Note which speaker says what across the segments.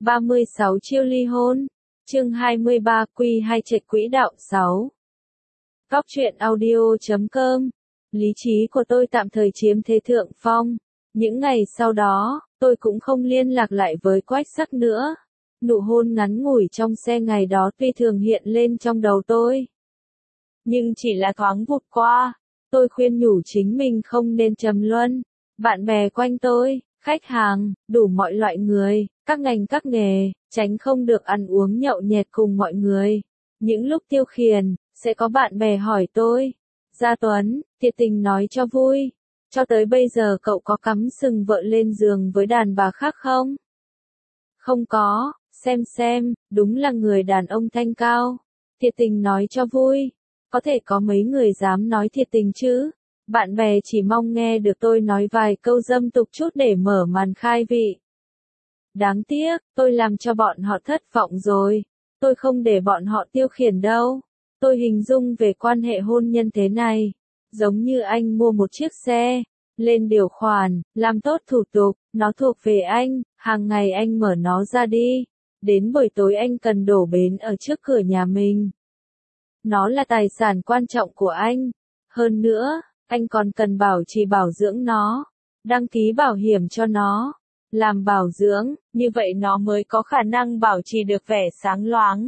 Speaker 1: 36 chiêu ly hôn. Chương 23 quy 2 trạch quỹ đạo 6. Góc truyện audio.com. Lý trí của tôi tạm thời chiếm thế thượng phong. Những ngày sau đó, tôi cũng không liên lạc lại với Quách Sắc nữa. Nụ hôn ngắn ngủi trong xe ngày đó tuy thường hiện lên trong đầu tôi, nhưng chỉ là thoáng vụt qua. Tôi khuyên nhủ chính mình không nên trầm luân. Bạn bè quanh tôi, khách hàng, đủ mọi loại người, các ngành các nghề, tránh không được ăn uống nhậu nhẹt cùng mọi người. Những lúc tiêu khiển, sẽ có bạn bè hỏi tôi, Gia Tuấn, thiệt tình nói cho vui, cho tới bây giờ cậu có cắm sừng vợ lên giường với đàn bà khác không? Không có, xem, đúng là người đàn ông thanh cao. Thiệt tình nói cho vui, có thể có mấy người dám nói thiệt tình chứ? Bạn bè chỉ mong nghe được tôi nói vài câu dâm tục chút để mở màn khai vị. Đáng tiếc, tôi làm cho bọn họ thất vọng rồi. Tôi không để bọn họ tiêu khiển đâu. Tôi hình dung về quan hệ hôn nhân thế này, giống như anh mua một chiếc xe, lên điều khoản, làm tốt thủ tục, nó thuộc về anh, hàng ngày anh mở nó ra đi. Đến buổi tối anh cần đổ bến ở trước cửa nhà mình. Nó là tài sản quan trọng của anh. Hơn nữa, anh còn cần bảo trì bảo dưỡng nó, đăng ký bảo hiểm cho nó, làm bảo dưỡng, như vậy nó mới có khả năng bảo trì được vẻ sáng loáng.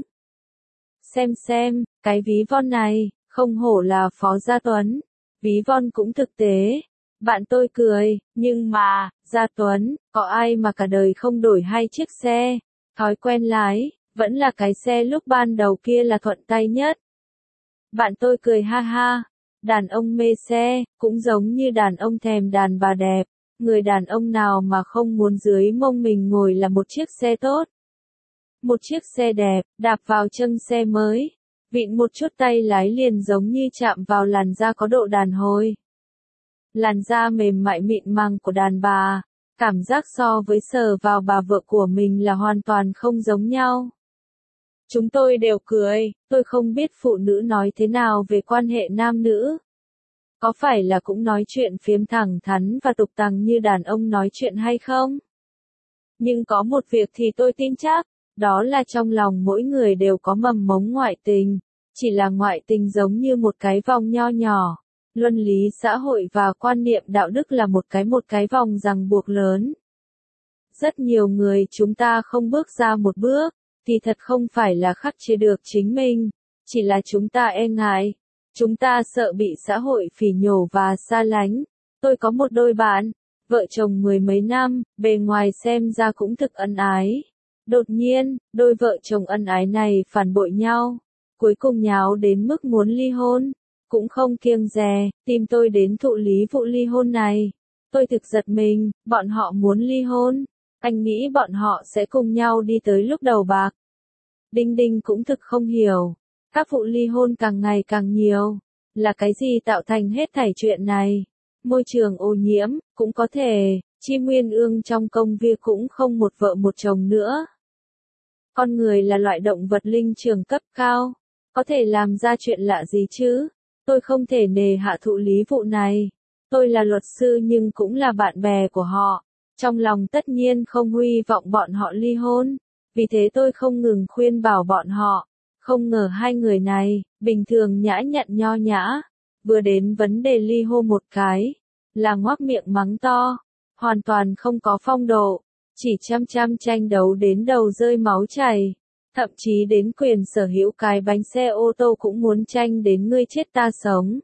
Speaker 1: Xem, cái ví von này, không hổ là Phó Gia Tuấn, ví von cũng thực tế. Bạn tôi cười, nhưng mà, Gia Tuấn, có ai mà cả đời không đổi hai chiếc xe, thói quen lái, vẫn là cái xe lúc ban đầu kia là thuận tay nhất. Bạn tôi cười ha ha. Đàn ông mê xe, cũng giống như đàn ông thèm đàn bà đẹp. Người đàn ông nào mà không muốn dưới mông mình ngồi là một chiếc xe tốt. Một chiếc xe đẹp, đạp vào chân xe mới. Vịn một chút tay lái liền giống như chạm vào làn da có độ đàn hồi. Làn da mềm mại mịn màng của đàn bà. Cảm giác so với sờ vào bà vợ của mình là hoàn toàn không giống nhau. Chúng tôi đều cười, tôi không biết phụ nữ nói thế nào về quan hệ nam nữ. Có phải là cũng nói chuyện phiếm thẳng thắn và tục tằng như đàn ông nói chuyện hay không? Nhưng có một việc thì tôi tin chắc, đó là trong lòng mỗi người đều có mầm mống ngoại tình, chỉ là ngoại tình giống như một cái vòng nho nhỏ. Luân lý xã hội và quan niệm đạo đức là một cái vòng ràng buộc lớn. Rất nhiều người chúng ta không bước ra một bước, thì thật không phải là khắc chế được chính mình, chỉ là chúng ta e ngại, chúng ta sợ bị xã hội phỉ nhổ và xa lánh. Tôi có một đôi bạn, vợ chồng mười mấy năm, bề ngoài xem ra cũng thực ân ái. Đột nhiên, đôi vợ chồng ân ái này phản bội nhau, cuối cùng nháo đến mức muốn ly hôn, cũng không kiêng dè, tìm tôi đến thụ lý vụ ly hôn này. Tôi thực giật mình, bọn họ muốn ly hôn. Anh nghĩ bọn họ sẽ cùng nhau đi tới lúc đầu bạc. Đinh cũng thực không hiểu. Các vụ ly hôn càng ngày càng nhiều. Là cái gì tạo thành hết thảy chuyện này? Môi trường ô nhiễm, cũng có thể. Chim Nguyên Ương trong công viên cũng không một vợ một chồng nữa. Con người là loại động vật linh trưởng cấp cao. Có thể làm ra chuyện lạ gì chứ? Tôi không thể nề hạ thụ lý vụ này. Tôi là luật sư nhưng cũng là bạn bè của họ. Trong lòng tất nhiên không hy vọng bọn họ ly hôn, vì thế tôi không ngừng khuyên bảo bọn họ. Không ngờ hai người này, bình thường nhã nhặn nho nhã, vừa đến vấn đề ly hôn một cái, là ngoác miệng mắng to, hoàn toàn không có phong độ, chỉ chăm tranh đấu đến đầu rơi máu chảy, thậm chí đến quyền sở hữu cái bánh xe ô tô cũng muốn tranh đến ngươi chết ta sống.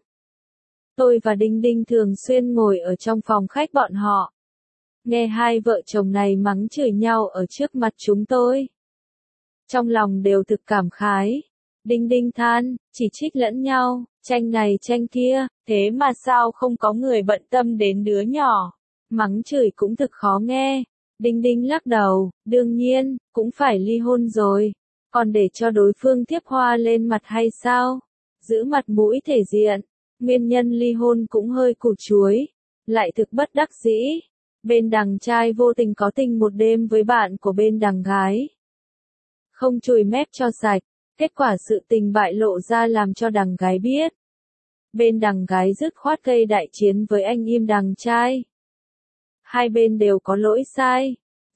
Speaker 1: Tôi và Đinh thường xuyên ngồi ở trong phòng khách bọn họ. Nghe hai vợ chồng này mắng chửi nhau ở trước mặt chúng tôi. Trong lòng đều thực cảm khái. Đinh than, chỉ trích lẫn nhau, tranh này tranh kia, thế mà sao không có người bận tâm đến đứa nhỏ. Mắng chửi cũng thực khó nghe. Đinh lắc đầu, đương nhiên, cũng phải ly hôn rồi. Còn để cho đối phương tiếp hoa lên mặt hay sao? Giữ mặt mũi thể diện. Nguyên nhân ly hôn cũng hơi củ chuối. Lại thực bất đắc dĩ. Bên đằng trai vô tình có tình một đêm với bạn của bên đằng gái. Không chùi mép cho sạch, kết quả sự tình bại lộ ra làm cho đằng gái biết. Bên đằng gái dứt khoát gây đại chiến với anh im đằng trai. Hai bên đều có lỗi sai.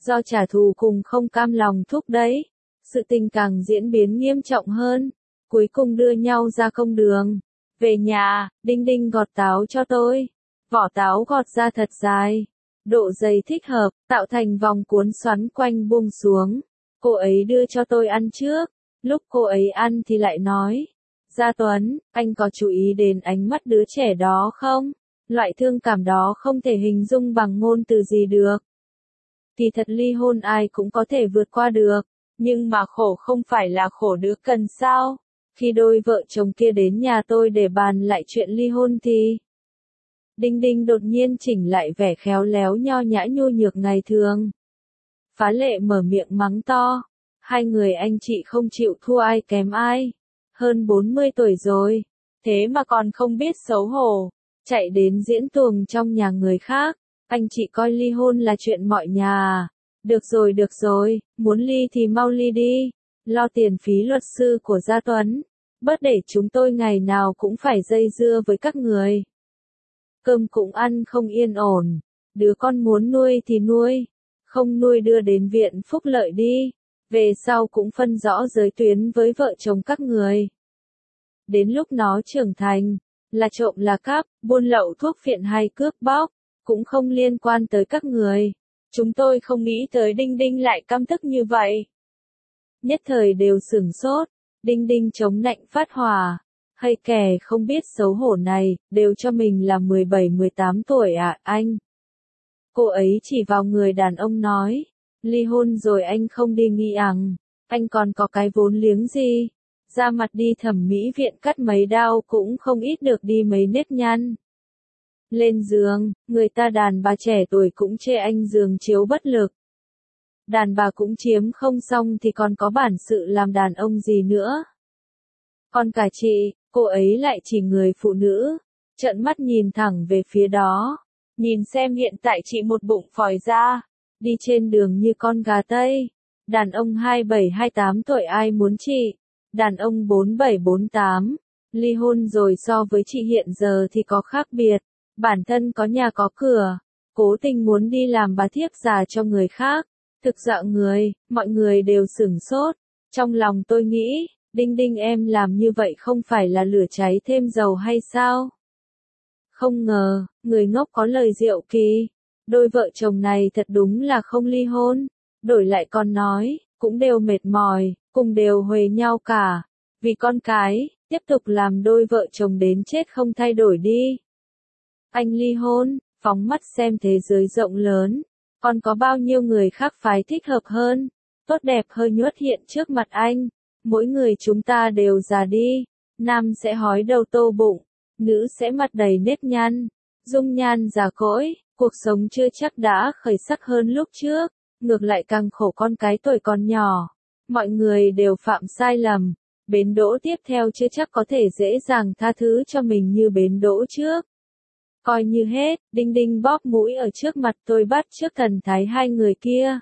Speaker 1: Do trả thù cùng không cam lòng thúc đẩy, sự tình càng diễn biến nghiêm trọng hơn, cuối cùng đưa nhau ra công đường. Về nhà, Đinh Đinh gọt táo cho tôi. Vỏ táo gọt ra thật dài, độ dày thích hợp, tạo thành vòng cuốn xoắn quanh buông xuống. Cô ấy đưa cho tôi ăn trước, lúc cô ấy ăn thì lại nói, Gia Tuấn, anh có chú ý đến ánh mắt đứa trẻ đó không? Loại thương cảm đó không thể hình dung bằng ngôn từ gì được. Kỳ thật ly hôn ai cũng có thể vượt qua được, nhưng mà khổ không phải là khổ đứa cần sao? Khi đôi vợ chồng kia đến nhà tôi để bàn lại chuyện ly hôn thì Đinh Đinh đột nhiên chỉnh lại vẻ khéo léo nho nhã nhu nhược ngày thường. Phá Lệ mở miệng mắng to, hai người anh chị không chịu thua ai kém ai, hơn 40 tuổi rồi, thế mà còn không biết xấu hổ, chạy đến diễn tuồng trong nhà người khác, anh chị coi ly hôn là chuyện mọi nhà à? Được rồi, muốn ly thì mau ly đi, lo tiền phí luật sư của Gia Tuấn, bớt để chúng tôi ngày nào cũng phải dây dưa với các người. Cơm cũng ăn không yên ổn, đứa con muốn nuôi thì nuôi, không nuôi đưa đến viện phúc lợi đi, về sau cũng phân rõ giới tuyến với vợ chồng các người. Đến lúc nó trưởng thành, là trộm là cắp, buôn lậu thuốc phiện hay cướp bóc, cũng không liên quan tới các người. Chúng tôi không nghĩ tới Đinh Đinh lại căm tức như vậy. Nhất thời đều sửng sốt, Đinh Đinh chống nạnh phát hỏa. Hay kẻ không biết xấu hổ này, đều cho mình là 17-18 tuổi à, anh. Cô ấy chỉ vào người đàn ông nói, ly hôn rồi anh không đi nghi anh còn có cái vốn liếng gì, ra mặt đi thẩm mỹ viện cắt mấy đao cũng không ít được đi mấy nếp nhăn. Lên giường, người ta đàn bà trẻ tuổi cũng chê anh giường chiếu bất lực. Đàn bà cũng chiếm không xong thì còn có bản sự làm đàn ông gì nữa. Còn cả chị, cô ấy lại chỉ người phụ nữ, trợn mắt nhìn thẳng về phía đó. Nhìn xem hiện tại chị một bụng phòi ra, đi trên đường như con gà Tây. Đàn ông 27-28 tuổi ai muốn chị, đàn ông 47-48, ly hôn rồi so với chị hiện giờ thì có khác biệt. Bản thân có nhà có cửa, cố tình muốn đi làm bà thiếp già cho người khác. Thực dạng người, mọi người đều sửng sốt. Trong lòng tôi nghĩ, Đinh Đinh em làm như vậy không phải là lửa cháy thêm dầu hay sao? Không ngờ, người ngốc có lời diệu kỳ. Đôi vợ chồng này thật đúng là không ly hôn. Đổi lại còn nói, cũng đều mệt mỏi, cùng đều huề nhau cả. Vì con cái, tiếp tục làm đôi vợ chồng đến chết không thay đổi đi. Anh ly hôn, phóng mắt xem thế giới rộng lớn. Còn có bao nhiêu người khác phái thích hợp hơn, tốt đẹp hơn nhuất hiện trước mặt anh. Mỗi người chúng ta đều già đi, nam sẽ hói đầu tô bụng, nữ sẽ mặt đầy nếp nhăn, dung nhan già cỗi, cuộc sống chưa chắc đã khởi sắc hơn lúc trước, ngược lại càng khổ con cái tuổi còn nhỏ. Mọi người đều phạm sai lầm, bến đỗ tiếp theo chưa chắc có thể dễ dàng tha thứ cho mình như bến đỗ trước. Coi như hết, Đinh Đinh bóp mũi ở trước mặt tôi bắt trước thần thái hai người kia.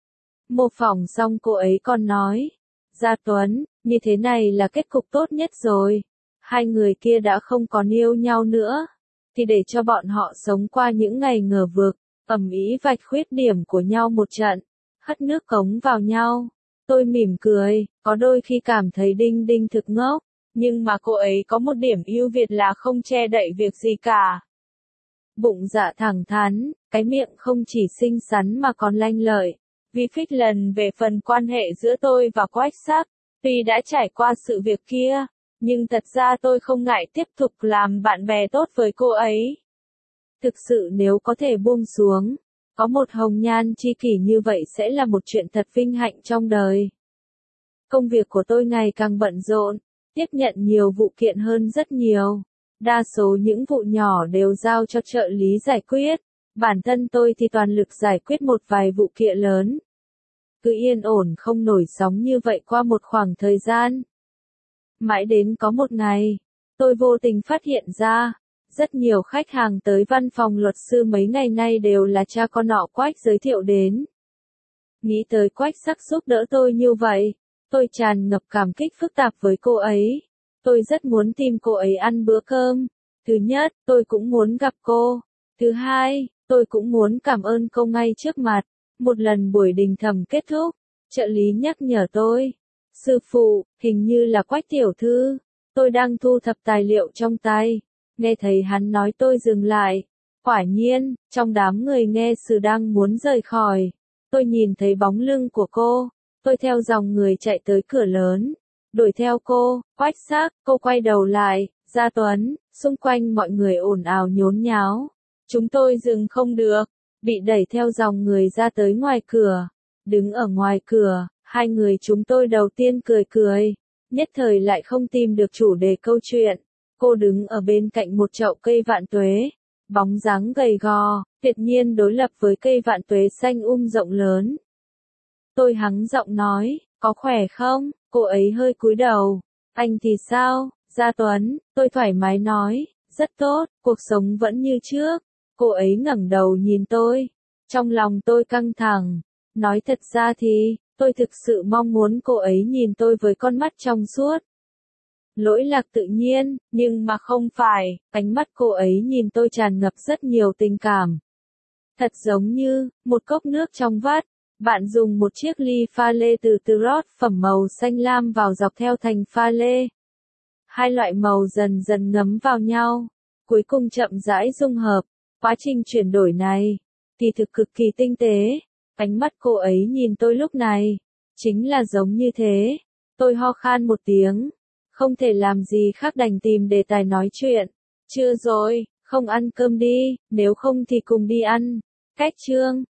Speaker 1: Mô phỏng xong cô ấy còn nói, Gia Tuấn, như thế này là kết cục tốt nhất rồi. Hai người kia đã không còn yêu nhau nữa, thì để cho bọn họ sống qua những ngày ngờ vực, ầm ĩ vạch khuyết điểm của nhau một trận, hất nước cống vào nhau. Tôi mỉm cười, có đôi khi cảm thấy Đinh Đinh thực ngốc, nhưng mà cô ấy có một điểm ưu việt là không che đậy việc gì cả. Bụng dạ thẳng thắn, cái miệng không chỉ xinh xắn mà còn lanh lợi. Vì phích lần về phần quan hệ giữa tôi và Quách Sắc, tuy đã trải qua sự việc kia, nhưng thật ra tôi không ngại tiếp tục làm bạn bè tốt với cô ấy. Thực sự nếu có thể buông xuống, có một hồng nhan chi kỷ như vậy sẽ là một chuyện thật vinh hạnh trong đời. Công việc của tôi ngày càng bận rộn, tiếp nhận nhiều vụ kiện hơn rất nhiều. Đa số những vụ nhỏ đều giao cho trợ lý giải quyết, bản thân tôi thì toàn lực giải quyết một vài vụ kiện lớn. Cứ yên ổn không nổi sóng như vậy qua một khoảng thời gian. Mãi đến có một ngày, tôi vô tình phát hiện ra, rất nhiều khách hàng tới văn phòng luật sư mấy ngày nay đều là cha con họ Quách giới thiệu đến. Nghĩ tới Quách Sắc giúp đỡ tôi như vậy, tôi tràn ngập cảm kích phức tạp với cô ấy. Tôi rất muốn tìm cô ấy ăn bữa cơm. Thứ nhất, tôi cũng muốn gặp cô. Thứ hai, tôi cũng muốn cảm ơn cô ngay trước mặt. Một lần buổi đình thầm kết thúc, trợ lý nhắc nhở tôi. Sư phụ, hình như là Quách tiểu thư. Tôi đang thu thập tài liệu trong tay. Nghe thấy hắn nói tôi dừng lại. Quả nhiên, trong đám người nghe sự đang muốn rời khỏi. Tôi nhìn thấy bóng lưng của cô. Tôi theo dòng người chạy tới cửa lớn. Đuổi theo cô, Quách Sắc, cô quay đầu lại. Gia Tuấn, xung quanh mọi người ồn ào nhốn nháo. Chúng tôi dừng không được. Bị đẩy theo dòng người ra tới ngoài cửa. Đứng ở ngoài cửa, hai người chúng tôi đầu tiên cười cười. Nhất thời lại không tìm được chủ đề câu chuyện. Cô đứng ở bên cạnh một chậu cây vạn tuế. Bóng dáng gầy gò, tuyệt nhiên đối lập với cây vạn tuế xanh rộng lớn. Tôi hắng giọng nói, có khỏe không? Cô ấy hơi cúi đầu. Anh thì sao? Gia Tuấn, tôi thoải mái nói, rất tốt, cuộc sống vẫn như trước. Cô ấy ngẩng đầu nhìn tôi. Trong lòng tôi căng thẳng. Nói thật ra thì, tôi thực sự mong muốn cô ấy nhìn tôi với con mắt trong suốt. Lỗi lạc tự nhiên, nhưng mà không phải, ánh mắt cô ấy nhìn tôi tràn ngập rất nhiều tình cảm. Thật giống như, một cốc nước trong vắt. Bạn dùng một chiếc ly pha lê từ từ rót phẩm màu xanh lam vào dọc theo thành pha lê. Hai loại màu dần dần ngấm vào nhau, cuối cùng chậm rãi dung hợp. Quá trình chuyển đổi này, kỳ thực cực kỳ tinh tế. Ánh mắt cô ấy nhìn tôi lúc này, chính là giống như thế. Tôi ho khan một tiếng, không thể làm gì khác đành tìm đề tài nói chuyện. Chưa rồi, không ăn cơm đi, nếu không thì cùng đi ăn. Cách chương